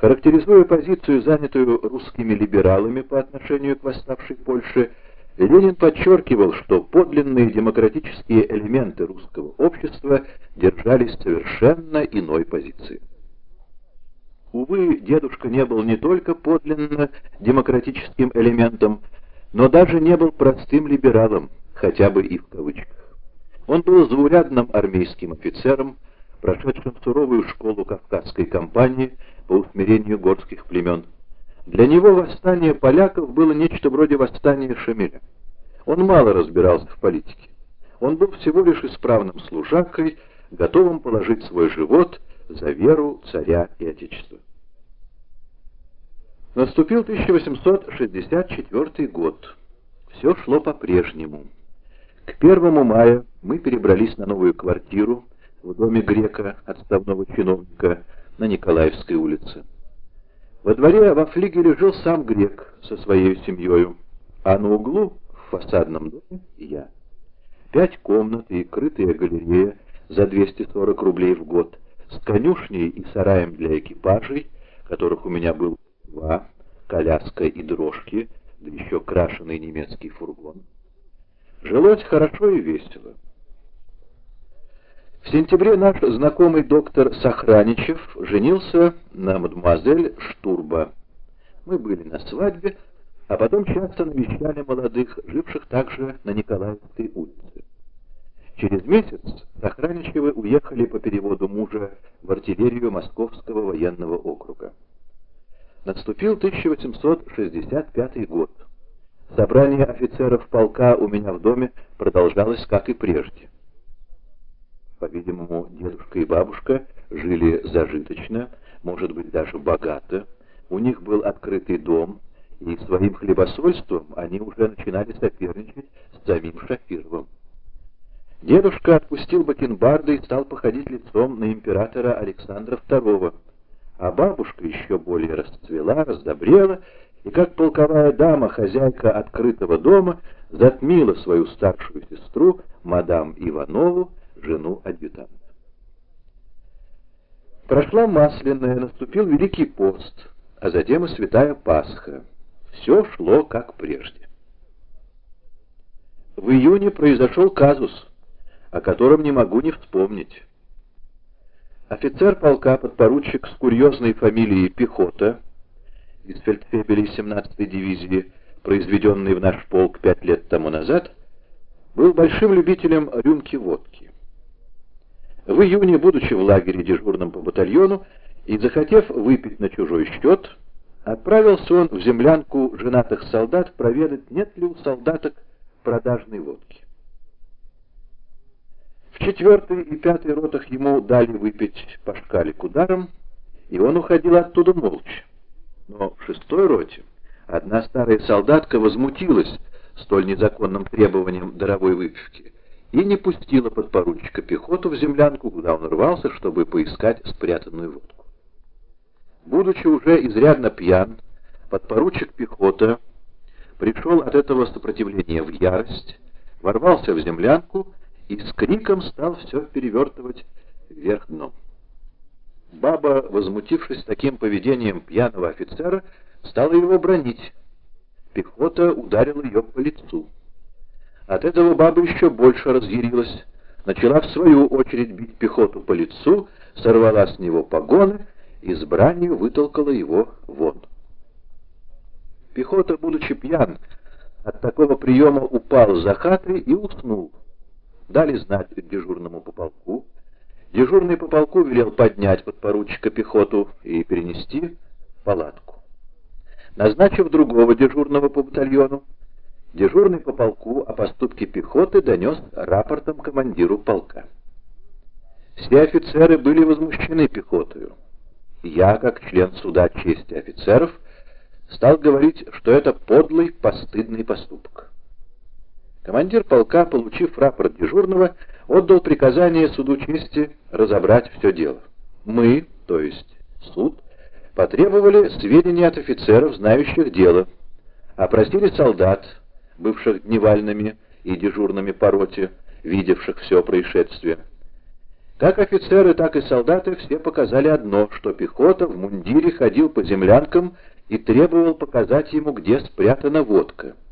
Характеризуя позицию, занятую русскими либералами по отношению к восставшей Польше, Ленин подчеркивал, что подлинные демократические элементы русского общества держались совершенно иной позиции. Увы, дедушка не был не только подлинно демократическим элементом, но даже не был простым либералом, хотя бы и в кавычках. Он был заурядным армейским офицером, прошедшим суровую школу Кавказской кампании по усмирению горских племен. Для него восстание поляков было нечто вроде восстания Шамиля. Он мало разбирался в политике. Он был всего лишь исправным служакой, готовым положить свой живот за веру царя и отечества. Наступил 1864 год. Все шло по-прежнему. К 1 мая мы перебрались на новую квартиру в доме грека, отставного чиновника, на Николаевской улице. Во дворе во флигеле жил сам грек со своей семьей, а на углу, в фасадном доме, я. 5 комнат и крытая галерея за 240 рублей в год, с конюшней и сараем для экипажей, которых у меня был 2, коляска и дрожки, да еще крашеный немецкий фургон. Жилось хорошо и весело. В сентябре наш знакомый доктор Сохраничев женился на мадемуазель Штурба. Мы были на свадьбе, а потом часто навещали молодых, живших также на Николаевской улице. Через месяц Сохраничевы уехали по переводу мужа в артиллерию Московского военного округа. Наступил 1865 год. Собрание офицеров полка у меня в доме продолжалось, как и прежде. По-видимому, дедушка и бабушка жили зажиточно, может быть, даже богато. У них был открытый дом, и своим хлебосольством они уже начинали соперничать с самим Шафировым. Дедушка отпустил бакенбарды и стал походить лицом на императора Александра II, а бабушка еще более расцвела, раздобрела, и как полковая дама, хозяйка открытого дома, затмила свою старшую сестру, мадам Иванову, жену адъютанта. Прошла Масленая, наступил Великий пост, а затем и Святая Пасха. Все шло как прежде. В июне произошел казус, о котором не могу не вспомнить. Офицер полка, подпоручик с курьезной фамилией Пехота, из фельдфебелей 17-й дивизии, произведенный в наш полк 5 лет тому назад, был большим любителем рюмки водки. В июне, будучи в лагере дежурным по батальону и захотев выпить на чужой счет, отправился он в землянку женатых солдат проведать, нет ли у солдаток продажной водки. В 4-й и 5-й ротах ему дали выпить по шкале к ударам, и он уходил оттуда молча. Но в 6-й роте одна старая солдатка возмутилась столь незаконным требованием даровой выпивки и не пустила подпоручика Пехоту в землянку, куда он рвался, чтобы поискать спрятанную водку. Будучи уже изрядно пьян, подпоручик Пехота пришел от этого сопротивления в ярость, ворвался в землянку и с криком стал все перевертывать вверх дном. Баба, возмутившись таким поведением пьяного офицера, стала его бранить. Пехота ударил ее по лицу. От этого баба еще больше разъярилась, начала в свою очередь бить Пехоту по лицу, сорвала с него погоны и с бранью вытолкала его вон. Пехота, будучи пьян, от такого приема упал за хатой и уснул. Дали знать дежурному по полку. Дежурный по полку велел поднять подпоручика Пехоту и перенести в палатку. Назначив другого дежурного по батальону, дежурный по полку о поступке Пехоты донес рапортом командиру полка. Все офицеры были возмущены Пехотою. Я, как член суда чести офицеров, стал говорить, что это подлый, постыдный поступок. Командир полка, получив рапорт дежурного, отдал приказание суду чести разобрать все дело. Мы, то есть суд, потребовали сведения от офицеров, знающих дело, опросили солдат, бывших дневальными и дежурными по роте, видевших все происшествие. Как офицеры, так и солдаты все показали одно, что пехота в мундире ходил по землянкам и требовал показать ему, где спрятана водка.